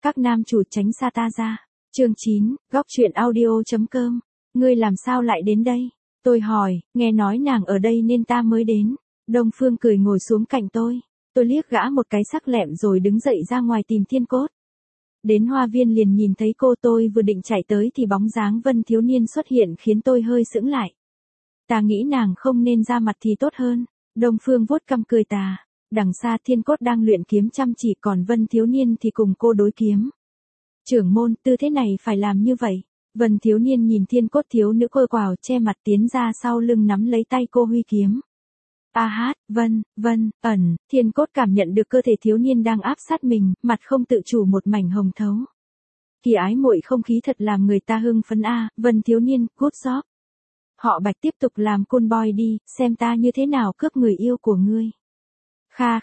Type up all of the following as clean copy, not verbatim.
Các nam chủ tránh xa ta ra. Chương 9, góc truyện audio.com. Ngươi làm sao lại đến đây? Tôi hỏi, nghe nói nàng ở đây nên ta mới đến. Đông Phương cười ngồi xuống cạnh tôi. Tôi liếc gã một cái sắc lẹm rồi đứng dậy ra ngoài tìm Thiên Cốt. Đến hoa viên liền nhìn thấy cô, tôi vừa định chạy tới thì bóng dáng Vân thiếu niên xuất hiện khiến tôi hơi sững lại. Ta nghĩ nàng không nên ra mặt thì tốt hơn. Đông Phương vuốt cằm cười tà. Đằng xa Thiên Cốt đang luyện kiếm chăm chỉ, còn Vân thiếu niên thì cùng cô đối kiếm. Trưởng môn, tư thế này phải làm như vậy. Vân thiếu niên nhìn Thiên Cốt thiếu nữ côi quào che mặt tiến ra sau lưng nắm lấy tay cô huy kiếm. A hát, Vân, ẩn, Thiên Cốt cảm nhận được cơ thể thiếu niên đang áp sát mình, mặt không tự chủ một mảnh hồng thấu. Kỳ ái muội không khí thật làm người ta hưng phấn a. Vân thiếu niên, good job. Họ Bạch tiếp tục làm cool boy đi, xem ta như thế nào cướp người yêu của ngươi. Kha,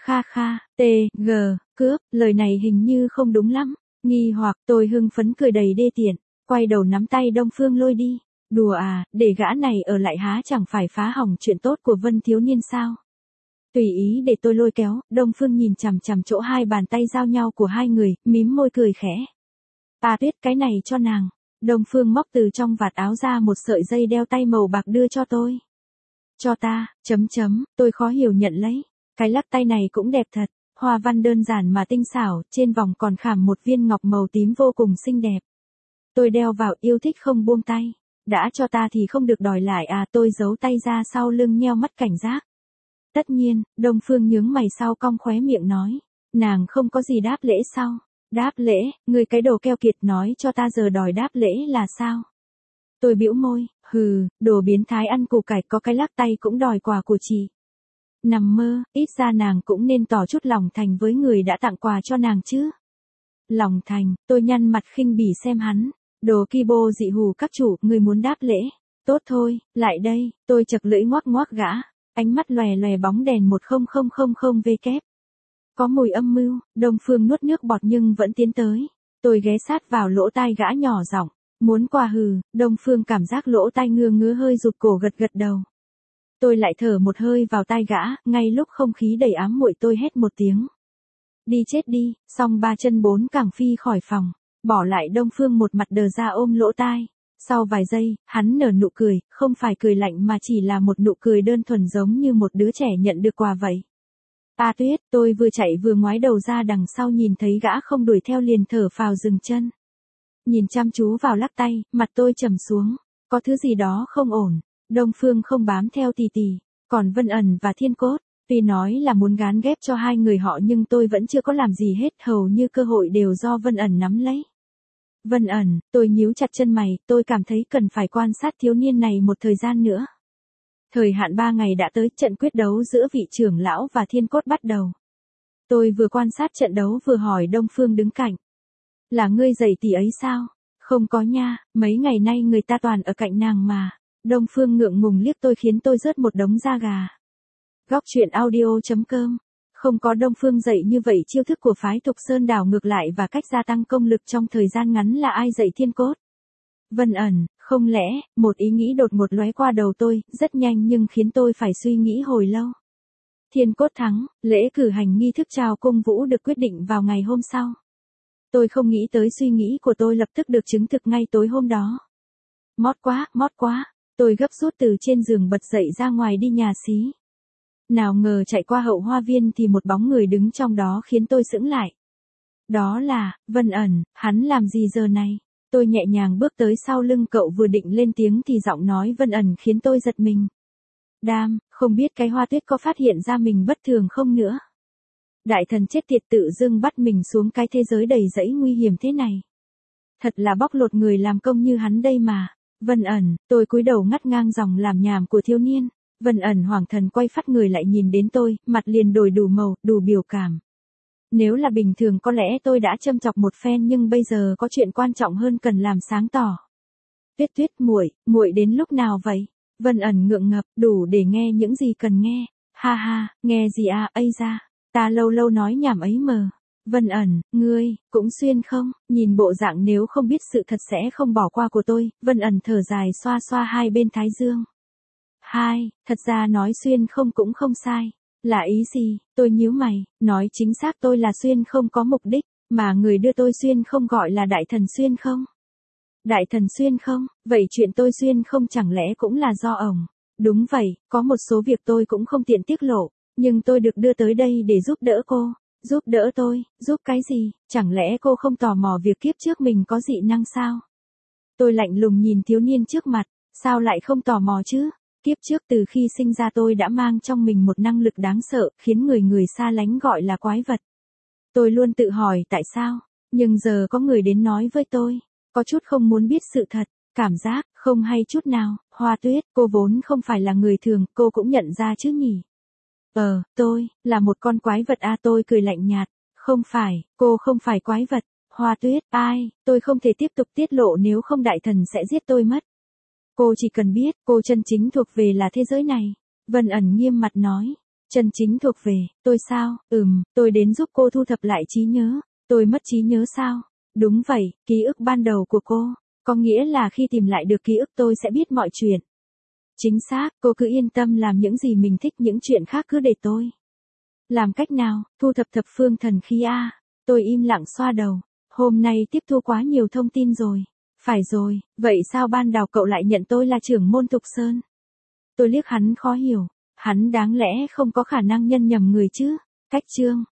cướp, lời này hình như không đúng lắm. Nghi hoặc, tôi hưng phấn cười đầy đê tiện, quay đầu nắm tay Đông Phương lôi đi. Đùa à, để gã này ở lại há chẳng phải phá hỏng chuyện tốt của Vân thiếu niên sao? Tùy ý để tôi lôi kéo. Đông Phương nhìn chằm chằm chỗ hai bàn tay giao nhau của hai người, mím môi cười khẽ. Ta Tuyết, cái này cho nàng. Đông Phương móc từ trong vạt áo ra một sợi dây đeo tay màu bạc đưa cho tôi. Cho ta, tôi khó hiểu nhận lấy. Cái lắc tay này cũng đẹp thật, hoa văn đơn giản mà tinh xảo, trên vòng còn khảm một viên ngọc màu tím vô cùng xinh đẹp. Tôi đeo vào, yêu thích không buông tay. Đã cho ta thì không được đòi lại à? Tôi giấu tay ra sau lưng nheo mắt cảnh giác. Tất nhiên. Đông Phương nhướng mày sau cong khóe miệng nói. Nàng không có gì đáp lễ sao? Đáp lễ, ngươi cái đồ keo kiệt, nói cho ta giờ đòi đáp lễ là sao? Tôi bĩu môi, hừ, đồ biến thái ăn củ cải, có cái lắc tay cũng đòi quà của chị. Nằm mơ, ít ra nàng cũng nên tỏ chút lòng thành với người đã tặng quà cho nàng chứ. Lòng thành, tôi nhăn mặt khinh bỉ xem hắn. Đồ Kibo dị hù các chủ, người muốn đáp lễ. Tốt thôi, lại đây, tôi chật lưỡi ngoác ngoác gã. Ánh mắt lòe lòe bóng đèn 10000 V kép. Có mùi âm mưu. Đông Phương nuốt nước bọt nhưng vẫn tiến tới. Tôi ghé sát vào lỗ tai gã nhỏ giọng. Muốn quà hừ. Đông Phương cảm giác lỗ tai ngứa hơi rụt cổ gật gật đầu. Tôi lại thở một hơi vào tai gã, ngay lúc không khí đầy ám muội tôi hét một tiếng. Đi chết đi, xong ba chân bốn cẳng phi khỏi phòng, bỏ lại Đông Phương một mặt đờ ra ôm lỗ tai. Sau vài giây, hắn nở nụ cười, không phải cười lạnh mà chỉ là một nụ cười đơn thuần giống như một đứa trẻ nhận được quà vậy. A Tuyết, tôi vừa chạy vừa ngoái đầu ra đằng sau nhìn thấy gã không đuổi theo liền thở phào dừng chân. Nhìn chăm chú vào lắc tay, mặt tôi trầm xuống, có thứ gì đó không ổn. Đông Phương không bám theo tì tì, còn Vân Ẩn và Thiên Cốt, tuy nói là muốn gán ghép cho hai người họ nhưng tôi vẫn chưa có làm gì hết, hầu như cơ hội đều do Vân Ẩn nắm lấy. Vân Ẩn, tôi nhíu chặt chân mày, tôi cảm thấy cần phải quan sát thiếu niên này một thời gian nữa. Thời hạn 3 ngày đã tới, trận quyết đấu giữa vị trưởng lão và Thiên Cốt bắt đầu. Tôi vừa quan sát trận đấu vừa hỏi Đông Phương đứng cạnh. Là ngươi dạy tỷ ấy sao? Không có nha, mấy ngày nay người ta toàn ở cạnh nàng mà. Đông Phương ngượng ngùng liếc tôi khiến tôi rớt một đống da gà. Góc truyện audio.com. Không có Đông Phương dạy như vậy, chiêu thức của phái Thục Sơn đảo ngược lại và cách gia tăng công lực trong thời gian ngắn là ai dạy Thiên Cốt? Vân Ẩn, không lẽ, một ý nghĩ đột ngột lóe qua đầu tôi, rất nhanh nhưng khiến tôi phải suy nghĩ hồi lâu. Thiên Cốt thắng, lễ cử hành nghi thức chào cung vũ được quyết định vào ngày hôm sau. Tôi không nghĩ tới suy nghĩ của tôi lập tức được chứng thực ngay tối hôm đó. Mót quá. Tôi gấp rút từ trên giường bật dậy ra ngoài đi nhà xí. Nào ngờ chạy qua hậu hoa viên thì một bóng người đứng trong đó khiến tôi sững lại. Đó là, Vân Ẩn, hắn làm gì giờ này? Tôi nhẹ nhàng bước tới sau lưng cậu, vừa định lên tiếng thì giọng nói Vân Ẩn khiến tôi giật mình. Đam, không biết cái Hoa Tuyết có phát hiện ra mình bất thường không nữa? Đại thần chết tiệt tự dưng bắt mình xuống cái thế giới đầy rẫy nguy hiểm thế này. Thật là bóc lột người làm công như hắn đây mà. Vân Ẩn, tôi cúi đầu ngắt ngang dòng làm nhảm của thiếu niên. Vân Ẩn hoảng thần quay phát người lại nhìn đến tôi, mặt liền đổi đủ màu, đủ biểu cảm. Nếu là bình thường có lẽ tôi đã châm chọc một phen, nhưng bây giờ có chuyện quan trọng hơn cần làm sáng tỏ. Tuyết, muội đến lúc nào vậy? Vân Ẩn ngượng ngập, đủ để nghe những gì cần nghe. Ha, nghe gì à, ây da, ta lâu nói nhảm ấy mờ. Vân Ẩn, ngươi, cũng xuyên không? Nhìn bộ dạng nếu không biết sự thật sẽ không bỏ qua của tôi, Vân Ẩn thở dài xoa xoa hai bên thái dương. Thật ra nói xuyên không cũng không sai. Là ý gì? Tôi nhíu mày, nói chính xác tôi là xuyên không có mục đích. Mà người đưa tôi xuyên không gọi là Đại Thần Xuyên không? Đại Thần Xuyên không? Vậy chuyện tôi xuyên không chẳng lẽ cũng là do ổng? Đúng vậy, có một số việc tôi cũng không tiện tiết lộ, nhưng tôi được đưa tới đây để giúp đỡ cô. Giúp đỡ tôi, giúp cái gì? Chẳng lẽ cô không tò mò việc kiếp trước mình có dị năng sao? Tôi lạnh lùng nhìn thiếu niên trước mặt, sao lại không tò mò chứ? Kiếp trước từ khi sinh ra tôi đã mang trong mình một năng lực đáng sợ, khiến người người xa lánh gọi là quái vật. Tôi luôn tự hỏi tại sao, nhưng giờ có người đến nói với tôi, có chút không muốn biết sự thật, cảm giác không hay chút nào. Hoa Tuyết, cô vốn không phải là người thường, cô cũng nhận ra chứ nhỉ? Tôi là một con quái vật à, tôi cười lạnh nhạt. Không phải, cô không phải quái vật. Hoa Tuyết, tôi không thể tiếp tục tiết lộ nếu không đại thần sẽ giết tôi mất. Cô chỉ cần biết, cô chân chính thuộc về là thế giới này. Vân Ẩn nghiêm mặt nói. Chân chính thuộc về, tôi sao? Tôi đến giúp cô thu thập lại trí nhớ. Tôi mất trí nhớ sao? Đúng vậy, ký ức ban đầu của cô. Có nghĩa là khi tìm lại được ký ức tôi sẽ biết mọi chuyện. Chính xác, cô cứ yên tâm làm những gì mình thích, những chuyện khác cứ để tôi. Làm cách nào? Thu thập thập phương thần khí a. Tôi im lặng xoa đầu. Hôm nay tiếp thu quá nhiều thông tin rồi. Phải rồi, vậy sao ban đầu cậu lại nhận tôi là trưởng môn Thục Sơn? Tôi liếc hắn khó hiểu. Hắn đáng lẽ không có khả năng nhân nhầm người chứ? Cách chương